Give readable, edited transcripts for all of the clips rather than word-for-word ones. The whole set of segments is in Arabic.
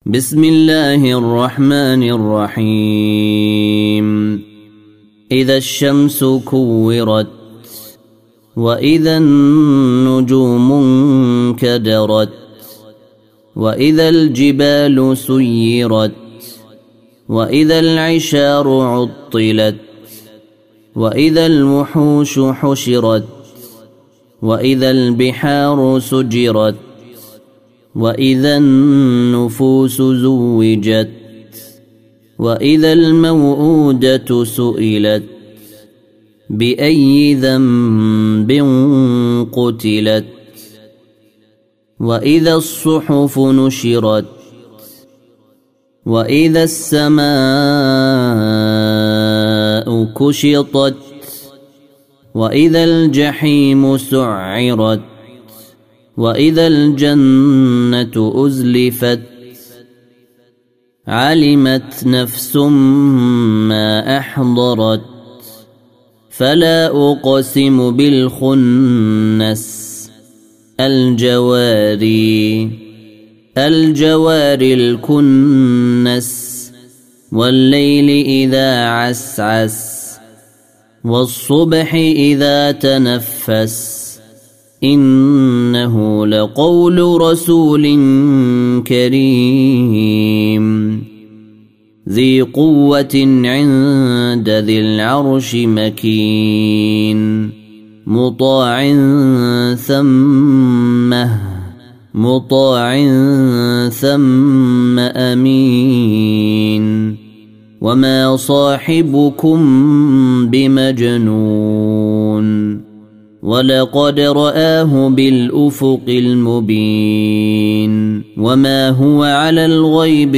بسم الله الرحمن الرحيم. إذا الشمس كورت وإذا النجوم انكدرت وإذا الجبال سيرت وإذا العشار عطلت وإذا الوحوش حشرت وإذا البحار سجرت وإذا النفوس زوجت وإذا الموءودة سئلت بأي ذنب قتلت وإذا الصحف نشرت وإذا السماء كشطت وإذا الجحيم سعرت وإذا الجنة أزلفت علمت نفس ما أحضرت فلا أقسم بالخنس الجوار الكنس والليل إذا عسعس والصبح إذا تنفس إنه لقول رسول كريم ذي قوة عند ذي العرش مكين مطاع ثم أمين وما صاحبكم بمجنون ولقد رآه بالأفق المبين وما هو على الغيب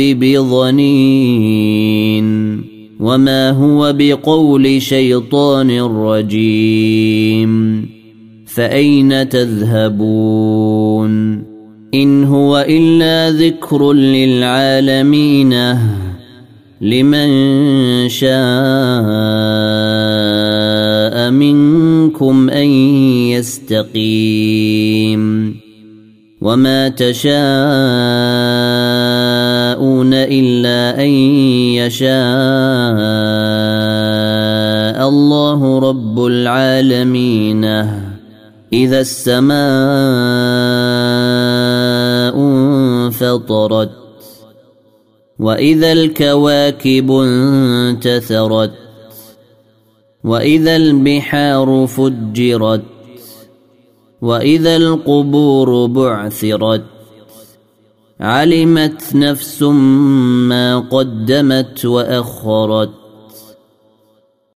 بضنين وما هو بقول شيطان رجيم فأين تذهبون إن هو إلا ذكر للعالمين لمن شاء منكم أن يستقيم وما تشاءون إلا أن يشاء الله رب العالمين إذا السماء انفطرت وإذا الكواكب انتثرت وإذا البحار فجرت وإذا القبور بعثرت علمت نفس ما قدمت وأخرت